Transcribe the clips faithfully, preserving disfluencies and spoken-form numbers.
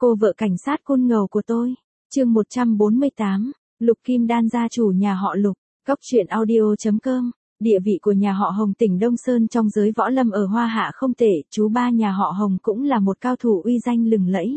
Cô vợ cảnh sát côn ngầu của tôi. Chương một trăm bốn mươi tám, Lục Kim Đan gia chủ nhà họ Lục. Cóc truyện audio chấm com. Địa vị của nhà họ Hồng tỉnh Đông Sơn trong giới võ lâm ở Hoa Hạ không tệ, chú ba nhà họ Hồng cũng là một cao thủ uy danh lừng lẫy.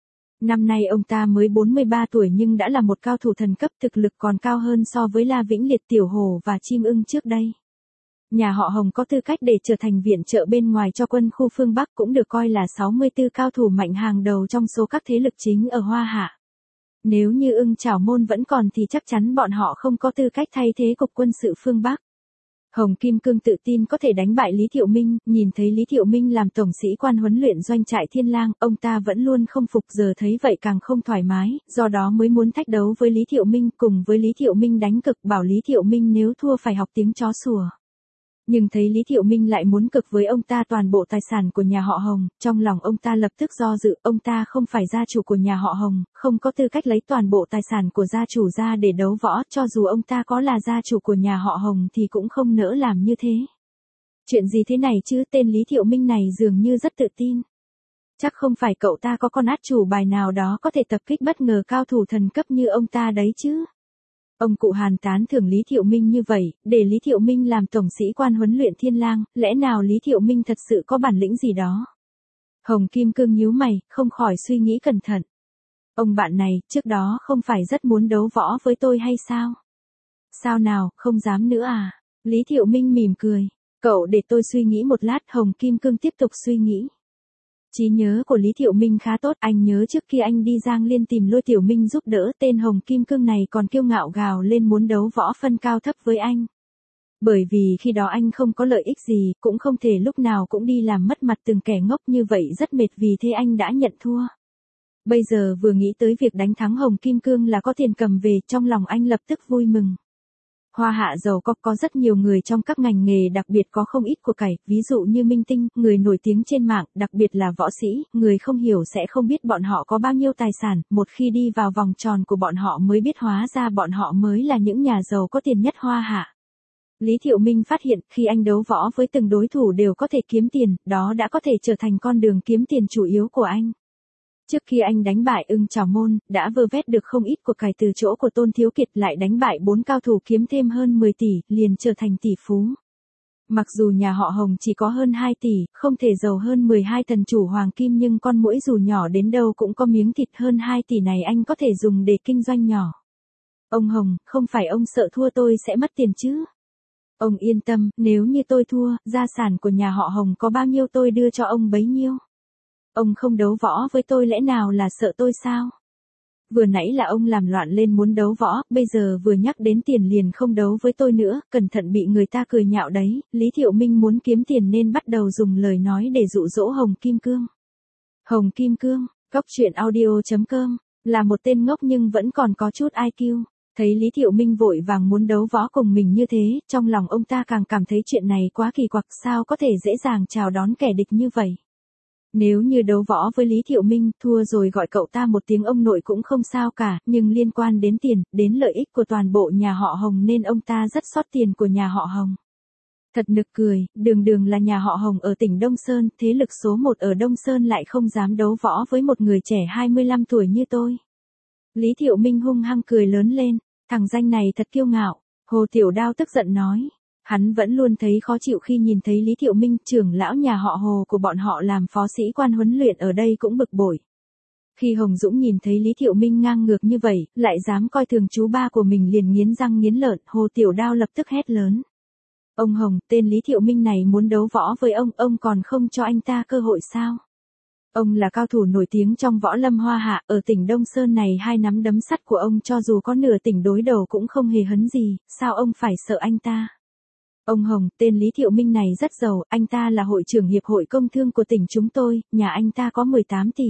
Năm nay ông ta mới bốn mươi ba tuổi nhưng đã là một cao thủ thần cấp, thực lực còn cao hơn so với La Vĩnh Liệt, Tiểu Hổ và Chim Ưng trước đây. Nhà họ Hồng có tư cách để trở thành viện trợ bên ngoài cho quân khu phương Bắc, cũng được coi là sáu mươi tư cao thủ mạnh hàng đầu trong số các thế lực chính ở Hoa Hạ. Nếu như Ưng Chảo Môn vẫn còn thì chắc chắn bọn họ không có tư cách thay thế cục quân sự phương Bắc. Hồng Kim Cương tự tin có thể đánh bại Lý Thiệu Minh, nhìn thấy Lý Thiệu Minh làm tổng sĩ quan huấn luyện doanh trại Thiên Lang, ông ta vẫn luôn không phục, giờ thấy vậy càng không thoải mái, do đó mới muốn thách đấu với Lý Thiệu Minh, cùng với Lý Thiệu Minh đánh cực, bảo Lý Thiệu Minh nếu thua phải học tiếng chó sủa. Nhưng thấy Lý Thiệu Minh lại muốn cực với ông ta toàn bộ tài sản của nhà họ Hồng, trong lòng ông ta lập tức do dự, ông ta không phải gia chủ của nhà họ Hồng, không có tư cách lấy toàn bộ tài sản của gia chủ ra để đấu võ, cho dù ông ta có là gia chủ của nhà họ Hồng thì cũng không nỡ làm như thế. Chuyện gì thế này chứ, tên Lý Thiệu Minh này dường như rất tự tin. Chắc không phải cậu ta có con át chủ bài nào đó có thể tập kích bất ngờ cao thủ thần cấp như ông ta đấy chứ. Ông cụ Hàn tán thưởng Lý Thiệu Minh như vậy, để Lý Thiệu Minh làm tổng sĩ quan huấn luyện Thiên Lang, lẽ nào Lý Thiệu Minh thật sự có bản lĩnh gì đó? Hồng Kim Cương nhíu mày, không khỏi suy nghĩ cẩn thận. Ông bạn này, trước đó không phải rất muốn đấu võ với tôi hay sao? Sao nào, không dám nữa à? Lý Thiệu Minh mỉm cười. Cậu để tôi suy nghĩ một lát. Hồng Kim Cương tiếp tục suy nghĩ. Trí nhớ của Lý Thiệu Minh khá tốt, anh nhớ trước khi anh đi Giang Liên tìm Lôi Tiểu Minh giúp đỡ, tên Hồng Kim Cương này còn kiêu ngạo gào lên muốn đấu võ phân cao thấp với anh. Bởi vì khi đó anh không có lợi ích gì, cũng không thể lúc nào cũng đi làm mất mặt từng kẻ ngốc như vậy, rất mệt, vì thế anh đã nhận thua. Bây giờ vừa nghĩ tới việc đánh thắng Hồng Kim Cương là có tiền cầm về, trong lòng anh lập tức vui mừng. Hoa Hạ giàu có, có rất nhiều người trong các ngành nghề, đặc biệt có không ít của cải, ví dụ như minh tinh, người nổi tiếng trên mạng, đặc biệt là võ sĩ, người không hiểu sẽ không biết bọn họ có bao nhiêu tài sản, một khi đi vào vòng tròn của bọn họ mới biết hóa ra bọn họ mới là những nhà giàu có tiền nhất Hoa Hạ. Lý Thiệu Minh phát hiện, khi anh đấu võ với từng đối thủ đều có thể kiếm tiền, đó đã có thể trở thành con đường kiếm tiền chủ yếu của anh. Trước khi anh đánh bại Ưng Chảo Môn, đã vơ vét được không ít của cải từ chỗ của Tôn Thiếu Kiệt, lại đánh bại bốn cao thủ kiếm thêm hơn mười tỷ, liền trở thành tỷ phú. Mặc dù nhà họ Hồng chỉ có hơn hai tỷ, không thể giàu hơn mười hai thần chủ hoàng kim, nhưng con muỗi dù nhỏ đến đâu cũng có miếng thịt, hơn hai tỷ này anh có thể dùng để kinh doanh nhỏ. Ông Hồng, không phải ông sợ thua tôi sẽ mất tiền chứ? Ông yên tâm, nếu như tôi thua, gia sản của nhà họ Hồng có bao nhiêu tôi đưa cho ông bấy nhiêu. Ông không đấu võ với tôi lẽ nào là sợ tôi sao? Vừa nãy là ông làm loạn lên muốn đấu võ, bây giờ vừa nhắc đến tiền liền không đấu với tôi nữa, cẩn thận bị người ta cười nhạo đấy. Lý Thiệu Minh muốn kiếm tiền nên bắt đầu dùng lời nói để dụ dỗ Hồng Kim Cương. Hồng Kim Cương, cóc truyện audio chấm com, là một tên ngốc nhưng vẫn còn có chút i kiu. Thấy Lý Thiệu Minh vội vàng muốn đấu võ cùng mình như thế, trong lòng ông ta càng cảm thấy chuyện này quá kỳ quặc, sao có thể dễ dàng chào đón kẻ địch như vậy. Nếu như đấu võ với Lý Thiệu Minh, thua rồi gọi cậu ta một tiếng ông nội cũng không sao cả, nhưng liên quan đến tiền, đến lợi ích của toàn bộ nhà họ Hồng nên ông ta rất xót tiền của nhà họ Hồng. Thật nực cười, đường đường là nhà họ Hồng ở tỉnh Đông Sơn, thế lực số một ở Đông Sơn lại không dám đấu võ với một người trẻ hai mươi lăm tuổi như tôi. Lý Thiệu Minh hung hăng cười lớn lên, thằng danh này thật kiêu ngạo. Hồ Tiểu Đao tức giận nói. Hắn vẫn luôn thấy khó chịu khi nhìn thấy Lý Thiệu Minh, trưởng lão nhà họ Hồ của bọn họ làm phó sĩ quan huấn luyện ở đây cũng bực bội. Khi Hồng Dũng nhìn thấy Lý Thiệu Minh ngang ngược như vậy, lại dám coi thường chú ba của mình, liền nghiến răng nghiến lợi. Hồ Tiểu Đao lập tức hét lớn. Ông Hồng, tên Lý Thiệu Minh này muốn đấu võ với ông, ông còn không cho anh ta cơ hội sao? Ông là cao thủ nổi tiếng trong võ lâm Hoa Hạ, ở tỉnh Đông Sơn này hai nắm đấm sắt của ông cho dù có nửa tỉnh đối đầu cũng không hề hấn gì, sao ông phải sợ anh ta? Ông Hồng, tên Lý Thiệu Minh này rất giàu, anh ta là hội trưởng hiệp hội công thương của tỉnh chúng tôi, nhà anh ta có mười tám tỷ.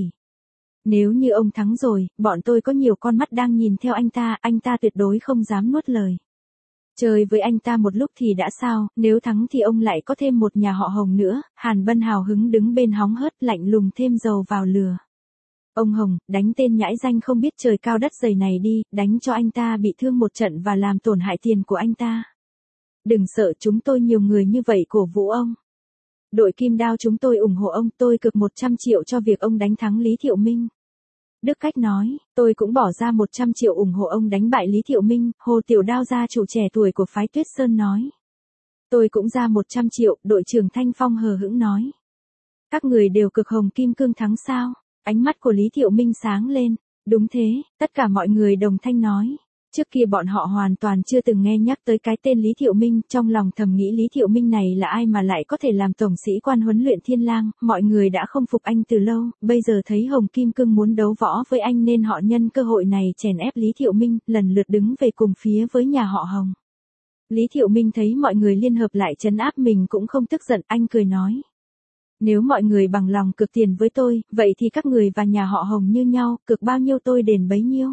Nếu như ông thắng rồi, bọn tôi có nhiều con mắt đang nhìn theo anh ta, anh ta tuyệt đối không dám nuốt lời. Chơi với anh ta một lúc thì đã sao, nếu thắng thì ông lại có thêm một nhà họ Hồng nữa. Hàn Bân hào hứng đứng bên hóng hớt, lạnh lùng thêm dầu vào lửa. Ông Hồng, đánh tên nhãi danh không biết trời cao đất dày này đi, đánh cho anh ta bị thương một trận và làm tổn hại tiền của anh ta. Đừng sợ, chúng tôi nhiều người như vậy cổ vũ ông. Đội Kim Đao chúng tôi ủng hộ ông, tôi cực một trăm triệu cho việc ông đánh thắng Lý Thiệu Minh. Đức Cách nói, tôi cũng bỏ ra một trăm triệu ủng hộ ông đánh bại Lý Thiệu Minh, Hồ Tiểu Đao gia chủ trẻ tuổi của phái Tuyết Sơn nói. Tôi cũng ra một trăm triệu, đội trưởng Thanh Phong hờ hững nói. Các người đều cực Hồng Kim Cương thắng sao? Ánh mắt của Lý Thiệu Minh sáng lên. Đúng thế, tất cả mọi người đồng thanh nói. Trước kia bọn họ hoàn toàn chưa từng nghe nhắc tới cái tên Lý Thiệu Minh, trong lòng thầm nghĩ Lý Thiệu Minh này là ai mà lại có thể làm tổng sĩ quan huấn luyện Thiên Lang, mọi người đã không phục anh từ lâu, bây giờ thấy Hồng Kim Cương muốn đấu võ với anh nên họ nhân cơ hội này chèn ép Lý Thiệu Minh, lần lượt đứng về cùng phía với nhà họ Hồng. Lý Thiệu Minh thấy mọi người liên hợp lại trấn áp mình cũng không tức giận, anh cười nói. Nếu mọi người bằng lòng cực tiền với tôi, vậy thì các người và nhà họ Hồng như nhau, cực bao nhiêu tôi đền bấy nhiêu.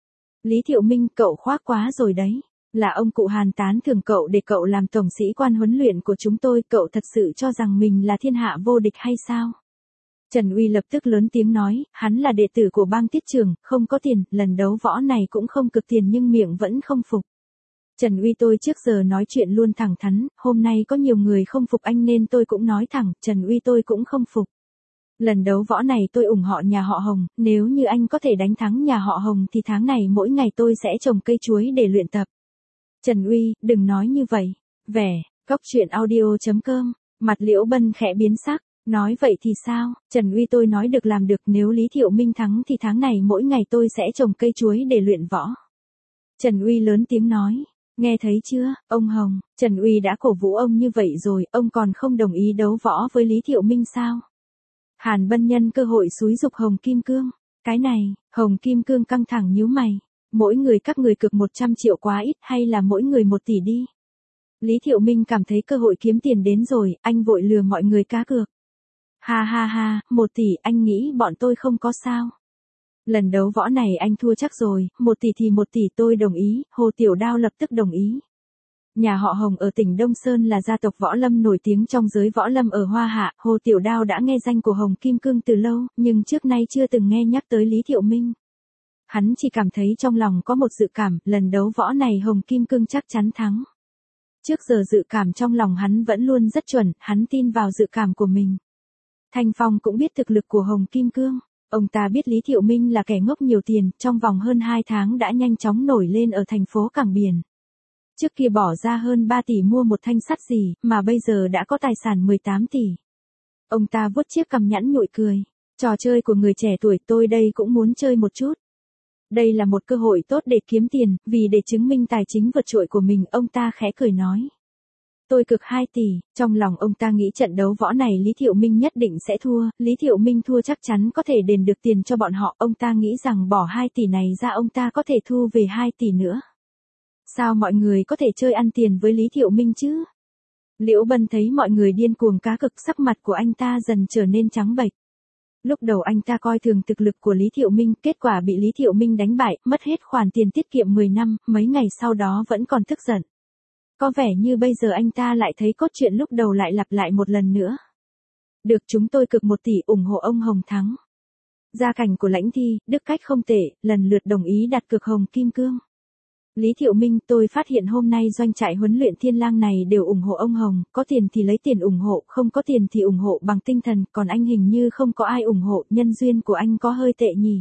Lý Thiệu Minh, cậu khoác quá rồi đấy. Là ông cụ Hàn tán thưởng cậu để cậu làm tổng sĩ quan huấn luyện của chúng tôi, cậu thật sự cho rằng mình là thiên hạ vô địch hay sao? Trần Uy lập tức lớn tiếng nói, hắn là đệ tử của bang Tiết Trường, không có tiền, lần đấu võ này cũng không cực tiền nhưng miệng vẫn không phục. Trần Uy, tôi trước giờ nói chuyện luôn thẳng thắn, hôm nay có nhiều người không phục anh nên tôi cũng nói thẳng, Trần Uy tôi cũng không phục. Lần đấu võ này tôi ủng hộ nhà họ Hồng, nếu như anh có thể đánh thắng nhà họ Hồng thì tháng này mỗi ngày tôi sẽ trồng cây chuối để luyện tập. Trần Uy, đừng nói như vậy. Vẻ, Cóc Truyện Audio chấm com, mặt Liễu Bân khẽ biến sắc, nói vậy thì sao, Trần Uy tôi nói được làm được, nếu Lý Thiệu Minh thắng thì tháng này mỗi ngày tôi sẽ trồng cây chuối để luyện võ. Trần Uy lớn tiếng nói, nghe thấy chưa, ông Hồng, Trần Uy đã cổ vũ ông như vậy rồi, ông còn không đồng ý đấu võ với Lý Thiệu Minh sao? Hàn Bân nhân cơ hội xúi giục Hồng Kim Cương. Cái này, Hồng Kim Cương căng thẳng nhíu mày. Mỗi người các người cực một trăm triệu quá ít hay là mỗi người một tỷ đi. Lý Thiệu Minh cảm thấy cơ hội kiếm tiền đến rồi, anh vội lừa mọi người cá cược. Ha ha ha, một tỷ anh nghĩ bọn tôi không có sao. Lần đấu võ này anh thua chắc rồi, một tỷ thì một tỷ tôi đồng ý, Hồ Tiểu Đao lập tức đồng ý. Nhà họ Hồng ở tỉnh Đông Sơn là gia tộc võ lâm nổi tiếng trong giới võ lâm ở Hoa Hạ, Hồ Tiểu Đao đã nghe danh của Hồng Kim Cương từ lâu, nhưng trước nay chưa từng nghe nhắc tới Lý Thiệu Minh. Hắn chỉ cảm thấy trong lòng có một dự cảm, lần đấu võ này Hồng Kim Cương chắc chắn thắng. Trước giờ dự cảm trong lòng hắn vẫn luôn rất chuẩn, hắn tin vào dự cảm của mình. Thanh Phong cũng biết thực lực của Hồng Kim Cương. Ông ta biết Lý Thiệu Minh là kẻ ngốc nhiều tiền, trong vòng hơn hai tháng đã nhanh chóng nổi lên ở thành phố Cảng Biển. Trước kia bỏ ra hơn ba tỷ mua một thanh sắt gì, mà bây giờ đã có tài sản mười tám tỷ. Ông ta vuốt chiếc cằm nhẵn nhụi cười. Trò chơi của người trẻ tuổi tôi đây cũng muốn chơi một chút. Đây là một cơ hội tốt để kiếm tiền, vì để chứng minh tài chính vượt trội của mình, ông ta khẽ cười nói. Tôi cực hai tỷ, trong lòng ông ta nghĩ trận đấu võ này Lý Thiệu Minh nhất định sẽ thua, Lý Thiệu Minh thua chắc chắn có thể đền được tiền cho bọn họ, ông ta nghĩ rằng bỏ hai tỷ này ra ông ta có thể thu về hai tỷ nữa. Sao mọi người có thể chơi ăn tiền với Lý Thiệu Minh chứ? Liễu Bân thấy mọi người điên cuồng cá cực, sắc mặt của anh ta dần trở nên trắng bệch. Lúc đầu anh ta coi thường thực lực của Lý Thiệu Minh, kết quả bị Lý Thiệu Minh đánh bại, mất hết khoản tiền tiết kiệm mười năm, mấy ngày sau đó vẫn còn tức giận. Có vẻ như bây giờ anh ta lại thấy cốt truyện lúc đầu lại lặp lại một lần nữa. Được, chúng tôi cực một tỷ ủng hộ ông Hồng thắng. Gia cảnh của Lãnh Thi, Đức Cách không tệ, lần lượt đồng ý đặt cược Hồng Kim Cương. Lý Thiệu Minh, tôi phát hiện hôm nay doanh trại huấn luyện Thiên Lang này đều ủng hộ ông Hồng, có tiền thì lấy tiền ủng hộ, không có tiền thì ủng hộ bằng tinh thần, còn anh hình như không có ai ủng hộ, nhân duyên của anh có hơi tệ nhỉ.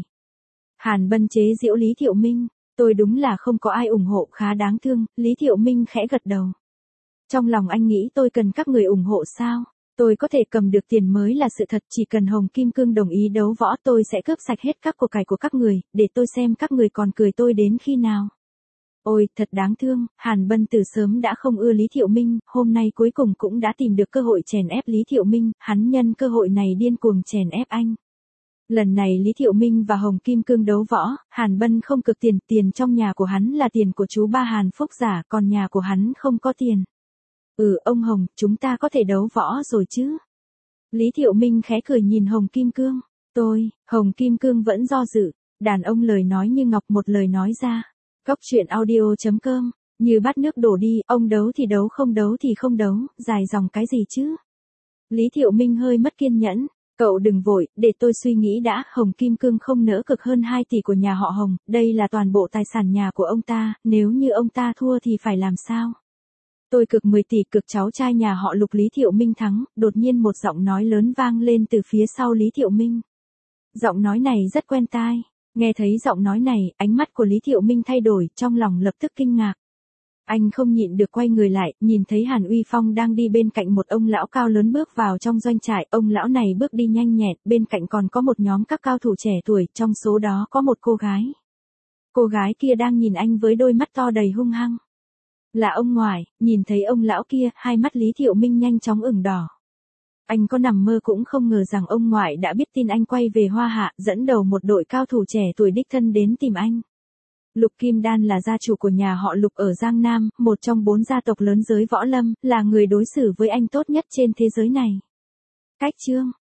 Hàn Bân chế giễu Lý Thiệu Minh, tôi đúng là không có ai ủng hộ, khá đáng thương, Lý Thiệu Minh khẽ gật đầu. Trong lòng anh nghĩ tôi cần các người ủng hộ sao? Tôi có thể cầm được tiền mới là sự thật, chỉ cần Hồng Kim Cương đồng ý đấu võ tôi sẽ cướp sạch hết các của cải của các người, để tôi xem các người còn cười tôi đến khi nào. Ôi, thật đáng thương, Hàn Bân từ sớm đã không ưa Lý Thiệu Minh, hôm nay cuối cùng cũng đã tìm được cơ hội chèn ép Lý Thiệu Minh, hắn nhân cơ hội này điên cuồng chèn ép anh. Lần này Lý Thiệu Minh và Hồng Kim Cương đấu võ, Hàn Bân không cực tiền, tiền trong nhà của hắn là tiền của chú ba Hàn Phúc giả, còn nhà của hắn không có tiền. Ừ, ông Hồng, chúng ta có thể đấu võ rồi chứ? Lý Thiệu Minh khẽ cười nhìn Hồng Kim Cương. Tôi, Hồng Kim Cương vẫn do dự, đàn ông lời nói như ngọc một lời nói ra. Cóc Truyện Audio chấm com, như bát nước đổ đi, ông đấu thì đấu không đấu thì không đấu, dài dòng cái gì chứ? Lý Thiệu Minh hơi mất kiên nhẫn, cậu đừng vội, để tôi suy nghĩ đã, Hồng Kim Cương không nỡ cực hơn hai tỷ của nhà họ Hồng, đây là toàn bộ tài sản nhà của ông ta, nếu như ông ta thua thì phải làm sao? Tôi cực mười tỷ, cực cháu trai nhà họ Lục. Lý Thiệu Minh thắng, đột nhiên một giọng nói lớn vang lên từ phía sau Lý Thiệu Minh. Giọng nói này rất quen tai. Nghe thấy giọng nói này, ánh mắt của Lý Thiệu Minh thay đổi, trong lòng lập tức kinh ngạc. Anh không nhịn được quay người lại, nhìn thấy Hàn Uy Phong đang đi bên cạnh một ông lão cao lớn bước vào trong doanh trại, ông lão này bước đi nhanh nhẹn, bên cạnh còn có một nhóm các cao thủ trẻ tuổi, trong số đó có một cô gái. Cô gái kia đang nhìn anh với đôi mắt to đầy hung hăng. Là ông ngoại, nhìn thấy ông lão kia, hai mắt Lý Thiệu Minh nhanh chóng ửng đỏ. Anh có nằm mơ cũng không ngờ rằng ông ngoại đã biết tin anh quay về Hoa Hạ, dẫn đầu một đội cao thủ trẻ tuổi đích thân đến tìm anh. Lục Kim Đan là gia chủ của nhà họ Lục ở Giang Nam, một trong bốn gia tộc lớn giới võ lâm, là người đối xử với anh tốt nhất trên thế giới này. Cách chương